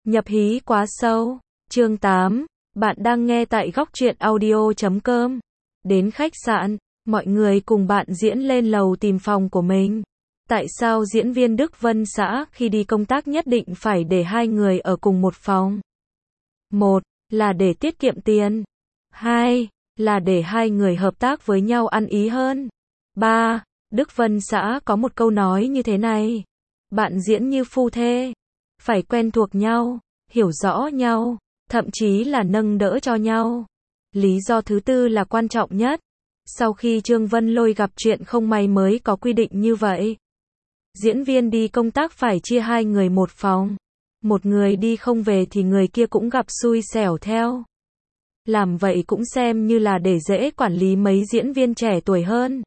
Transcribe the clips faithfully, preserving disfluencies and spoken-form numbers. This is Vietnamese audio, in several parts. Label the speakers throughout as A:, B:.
A: Nhập hí quá sâu. Chương tám. Bạn đang nghe tại góc truyện audio chấm com. Đến khách sạn, mọi người cùng bạn Diễn lên lầu tìm phòng của mình. Tại sao diễn viên Đức Vân Xã khi đi công tác nhất định phải để hai người ở cùng một phòng? Một là để tiết kiệm tiền. Hai là để hai người hợp tác với nhau ăn ý hơn. Ba. Đức Vân Xã có một câu nói như thế này: bạn diễn như phu thê, phải quen thuộc nhau, hiểu rõ nhau, thậm chí là nâng đỡ cho nhau. Lý do thứ tư là quan trọng nhất. Sau khi Trương Vân Lôi gặp chuyện không may mới có quy định như vậy. Diễn viên đi công tác phải chia hai người một phòng. Một người đi không về thì người kia cũng gặp xui xẻo theo. Làm vậy cũng xem như là để dễ quản lý mấy diễn viên trẻ tuổi hơn.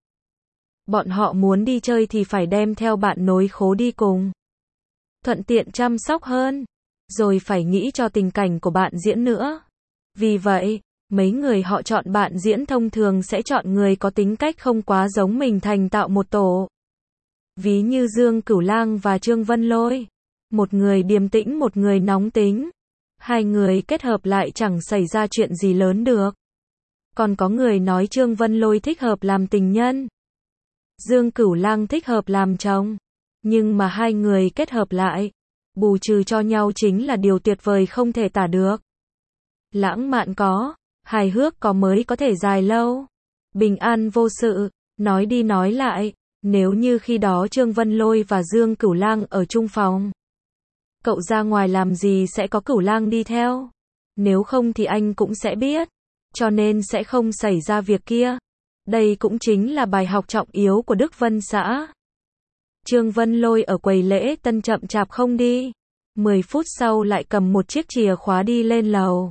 A: Bọn họ muốn đi chơi thì phải đem theo bạn nối khố đi cùng. Thuận tiện chăm sóc hơn. Rồi phải nghĩ cho tình cảnh của bạn diễn nữa. Vì vậy, mấy người họ chọn bạn diễn thông thường sẽ chọn người có tính cách không quá giống mình thành tạo một tổ. Ví như Dương Cửu Lang và Trương Vân Lôi. Một người điềm tĩnh, một người nóng tính. Hai người kết hợp lại chẳng xảy ra chuyện gì lớn được. Còn có người nói Trương Vân Lôi thích hợp làm tình nhân, Dương Cửu Lang thích hợp làm chồng. Nhưng mà hai người kết hợp lại, bù trừ cho nhau chính là điều tuyệt vời không thể tả được. Lãng mạn có, hài hước có mới có thể dài lâu. Bình an vô sự, nói đi nói lại, nếu như khi đó Trương Vân Lôi và Dương Cửu Lang ở chung phòng. Cậu ra ngoài làm gì sẽ có Cửu Lang đi theo. Nếu không thì anh cũng sẽ biết. Cho nên sẽ không xảy ra việc kia. Đây cũng chính là bài học trọng yếu của Đức Vân Xã. Trương Vân Lôi ở quầy lễ tân chậm chạp không đi. mười phút sau lại cầm một chiếc chìa khóa đi lên lầu.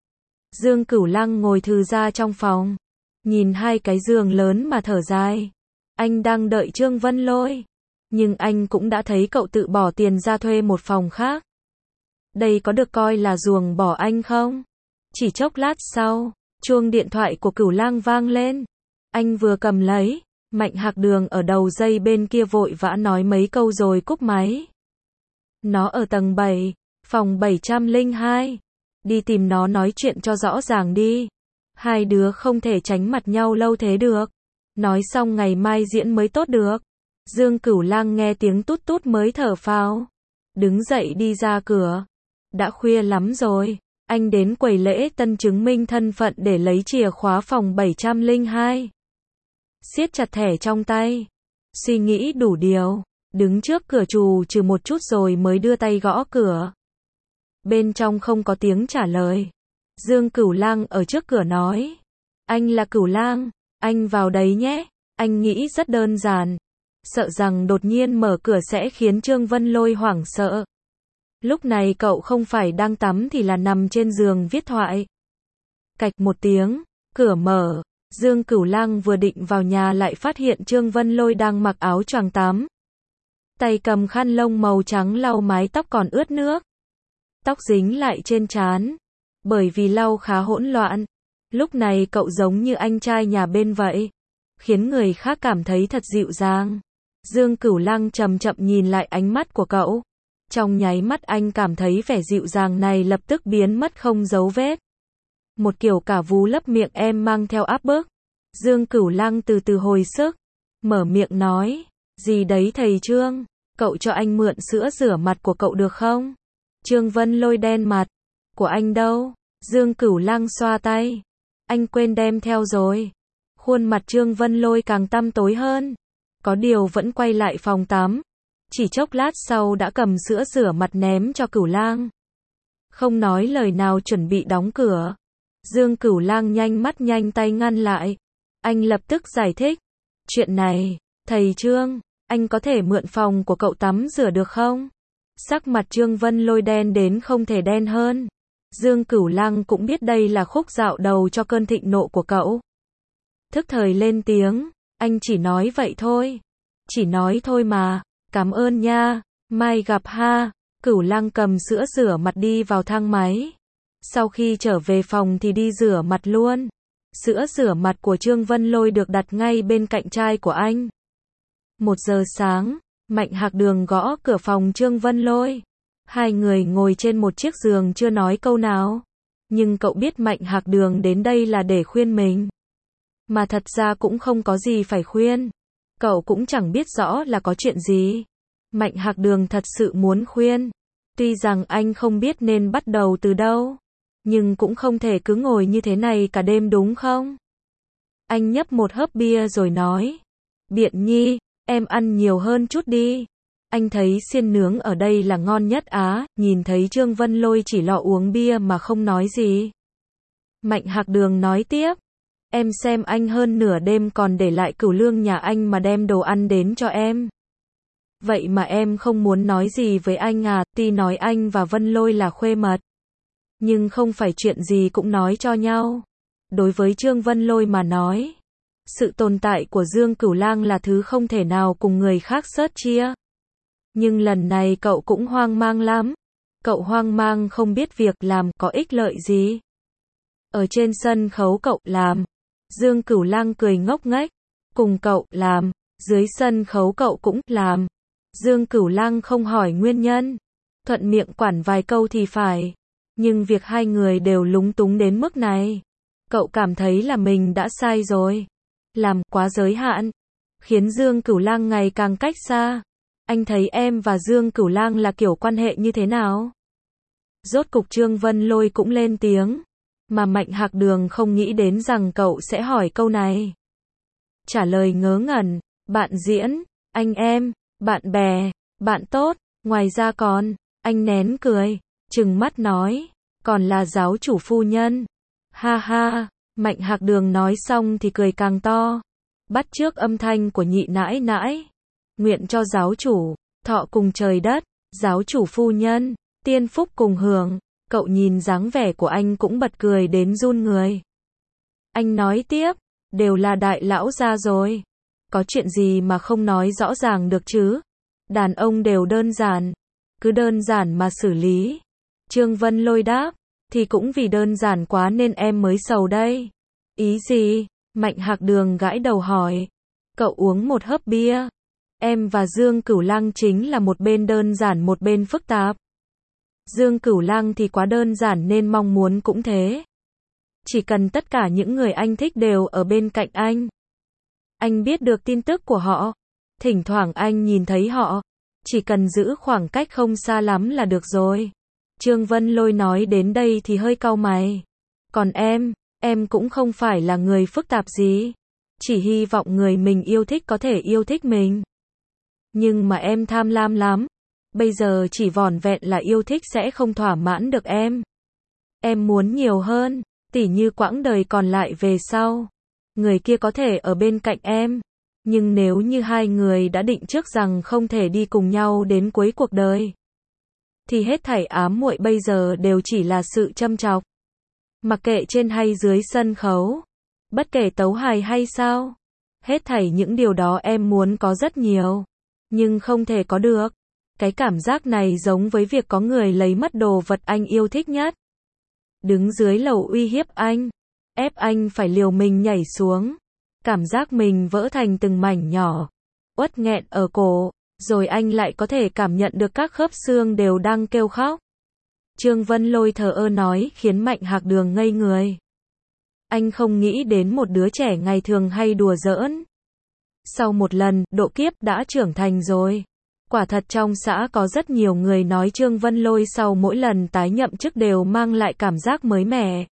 A: Dương Cửu Lang ngồi thư ra trong phòng. Nhìn hai cái giường lớn mà thở dài. Anh đang đợi Trương Vân Lôi. Nhưng anh cũng đã thấy cậu tự bỏ tiền ra thuê một phòng khác. Đây có được coi là ruồng bỏ anh không? Chỉ chốc lát sau, chuông điện thoại của Cửu Lang vang lên. Anh vừa cầm lấy, Mạnh Hạc Đường ở đầu dây bên kia vội vã nói mấy câu rồi cúp máy. Nó ở tầng bảy, phòng bảy trăm lẻ hai. Đi tìm nó nói chuyện cho rõ ràng đi. Hai đứa không thể tránh mặt nhau lâu thế được. Nói xong ngày mai diễn mới tốt được. Dương Cửu Lang nghe tiếng tút tút mới thở phào. Đứng dậy đi ra cửa. Đã khuya lắm rồi. Anh đến quầy lễ tân chứng minh thân phận để lấy chìa khóa phòng bảy trăm lẻ hai. Siết chặt thẻ trong tay. Suy nghĩ đủ điều. Đứng trước cửa trù trừ một chút rồi mới đưa tay gõ cửa. Bên trong không có tiếng trả lời. Dương Cửu Lang ở trước cửa nói. Anh là Cửu Lang, anh vào đấy nhé. Anh nghĩ rất đơn giản. Sợ rằng đột nhiên mở cửa sẽ khiến Trương Vân Lôi hoảng sợ. Lúc này cậu không phải đang tắm thì là nằm trên giường viết thoại. Cạch một tiếng, cửa mở. Dương Cửu Lang vừa định vào nhà lại phát hiện Trương Vân Lôi đang mặc áo choàng tắm. Tay cầm khăn lông màu trắng lau mái tóc còn ướt nước. Tóc dính lại trên trán. Bởi vì lau khá hỗn loạn. Lúc này cậu giống như anh trai nhà bên vậy. Khiến người khác cảm thấy thật dịu dàng. Dương Cửu Lang chậm chậm nhìn lại ánh mắt của cậu. Trong nháy mắt anh cảm thấy vẻ dịu dàng này lập tức biến mất không dấu vết. Một kiểu cả vú lấp miệng em mang theo áp bức. Dương Cửu Lang từ từ hồi sức. Mở miệng nói. Gì đấy thầy Trương? Cậu cho anh mượn sữa rửa mặt của cậu được không? Trương Vân Lôi đen mặt. Của anh đâu? Dương Cửu Lang xoa tay. Anh quên đem theo rồi. Khuôn mặt Trương Vân Lôi càng tăm tối hơn. Có điều vẫn quay lại phòng tắm. Chỉ chốc lát sau đã cầm sữa rửa mặt ném cho Cửu Lang. Không nói lời nào chuẩn bị đóng cửa. Dương Cửu Lang nhanh mắt nhanh tay ngăn lại. Anh lập tức giải thích. Chuyện này, thầy Trương, anh có thể mượn phòng của cậu tắm rửa được không? Sắc mặt Trương Vân Lôi đen đến không thể đen hơn. Dương Cửu Lang cũng biết đây là khúc dạo đầu cho cơn thịnh nộ của cậu. Thức thời lên tiếng. Anh chỉ nói vậy thôi. Chỉ nói thôi mà. Cảm ơn nha. Mai gặp ha. Cửu Lang cầm sữa rửa mặt đi vào thang máy. Sau khi trở về phòng thì đi rửa mặt luôn. Sữa rửa mặt của Trương Vân Lôi được đặt ngay bên cạnh chai của anh. Một giờ sáng, Mạnh Hạc Đường gõ cửa phòng Trương Vân Lôi. Hai người ngồi trên một chiếc giường chưa nói câu nào. Nhưng cậu biết Mạnh Hạc Đường đến đây là để khuyên mình. Mà thật ra cũng không có gì phải khuyên. Cậu cũng chẳng biết rõ là có chuyện gì. Mạnh Hạc Đường thật sự muốn khuyên. Tuy rằng anh không biết nên bắt đầu từ đâu. Nhưng cũng không thể cứ ngồi như thế này cả đêm đúng không? Anh nhấp một hớp bia rồi nói. Biện Nhi, em ăn nhiều hơn chút đi. Anh thấy xiên nướng ở đây là ngon nhất á, nhìn thấy Trương Vân Lôi chỉ lọ uống bia mà không nói gì. Mạnh Hạc Đường nói tiếp. Em xem anh hơn nửa đêm còn để lại cửu lương nhà anh mà đem đồ ăn đến cho em. Vậy mà em không muốn nói gì với anh à, tuy nói anh và Vân Lôi là khuê mật. Nhưng không phải chuyện gì cũng nói cho nhau. Đối với Trương Vân Lôi mà nói, sự tồn tại của Dương Cửu Lang là thứ không thể nào cùng người khác sớt chia. Nhưng lần này cậu cũng hoang mang lắm. Cậu hoang mang không biết việc làm có ích lợi gì. Ở trên sân khấu cậu làm. Dương Cửu Lang cười ngốc nghếch. Cùng cậu làm. Dưới sân khấu cậu cũng làm. Dương Cửu Lang không hỏi nguyên nhân. Thuận miệng quản vài câu thì phải. Nhưng việc hai người đều lúng túng đến mức này. Cậu cảm thấy là mình đã sai rồi. Làm quá giới hạn. Khiến Dương Cửu Lang ngày càng cách xa. Anh thấy em và Dương Cửu Lang là kiểu quan hệ như thế nào? Rốt cục Trương Vân Lôi cũng lên tiếng. Mà Mạnh Hạc Đường không nghĩ đến rằng cậu sẽ hỏi câu này. Trả lời ngớ ngẩn. Bạn diễn, anh em, bạn bè, bạn tốt, ngoài ra còn, anh nén cười, trừng mắt nói, còn là giáo chủ phu nhân. Ha ha, Mạnh Hạc Đường nói xong thì cười càng to. Bắt chước âm thanh của nhị nãi nãi. Nguyện cho giáo chủ, thọ cùng trời đất, giáo chủ phu nhân, tiên phúc cùng hưởng. Cậu nhìn dáng vẻ của anh cũng bật cười đến run người. Anh nói tiếp, đều là đại lão gia rồi. Có chuyện gì mà không nói rõ ràng được chứ? Đàn ông đều đơn giản. Cứ đơn giản mà xử lý. Trương Vân Lôi đáp, thì cũng vì đơn giản quá nên em mới sầu đây. Ý gì? Mạnh Hạc Đường gãi đầu hỏi. Cậu uống một hớp bia. Em và Dương Cửu Lang chính là một bên đơn giản một bên phức tạp. Dương Cửu Lang thì quá đơn giản nên mong muốn cũng thế. Chỉ cần tất cả những người anh thích đều ở bên cạnh anh. Anh biết được tin tức của họ. Thỉnh thoảng anh nhìn thấy họ. Chỉ cần giữ khoảng cách không xa lắm là được rồi. Trương Vân Lôi nói đến đây thì hơi cau mày. Còn em, em cũng không phải là người phức tạp gì. Chỉ hy vọng người mình yêu thích có thể yêu thích mình. Nhưng mà em tham lam lắm. Bây giờ chỉ vỏn vẹn là yêu thích sẽ không thỏa mãn được em. Em muốn nhiều hơn, tỉ như quãng đời còn lại về sau. Người kia có thể ở bên cạnh em. Nhưng nếu như hai người đã định trước rằng không thể đi cùng nhau đến cuối cuộc đời, thì hết thảy ám muội bây giờ đều chỉ là sự châm chọc. Mặc kệ trên hay dưới sân khấu, bất kể tấu hài hay sao, hết thảy những điều đó em muốn có rất nhiều, nhưng không thể có được. Cái cảm giác này giống với việc có người lấy mất đồ vật anh yêu thích nhất. Đứng dưới lầu uy hiếp anh, ép anh phải liều mình nhảy xuống. Cảm giác mình vỡ thành từng mảnh nhỏ, uất nghẹn ở cổ, rồi anh lại có thể cảm nhận được các khớp xương đều đang kêu khóc. Trương Vân Lôi thờ ơ nói khiến Mạnh Hạc Đường ngây người. Anh không nghĩ đến một đứa trẻ ngày thường hay đùa giỡn. Sau một lần, độ kiếp đã trưởng thành rồi. Quả thật trong xã có rất nhiều người nói Trương Vân Lôi sau mỗi lần tái nhậm chức đều mang lại cảm giác mới mẻ.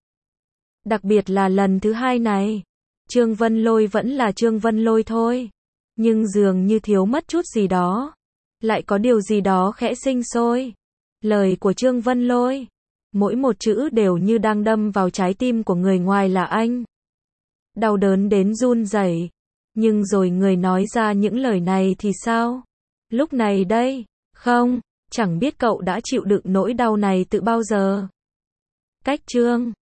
A: Đặc biệt là lần thứ hai này. Trương Vân Lôi vẫn là Trương Vân Lôi thôi. Nhưng dường như thiếu mất chút gì đó. Lại có điều gì đó khẽ sinh sôi. Lời của Trương Vân Lôi. Mỗi một chữ đều như đang đâm vào trái tim của người ngoài là anh. Đau đớn đến run rẩy. Nhưng rồi người nói ra những lời này thì sao? Lúc này đây, không, chẳng biết cậu đã chịu đựng nỗi đau này từ bao giờ. Cách Trương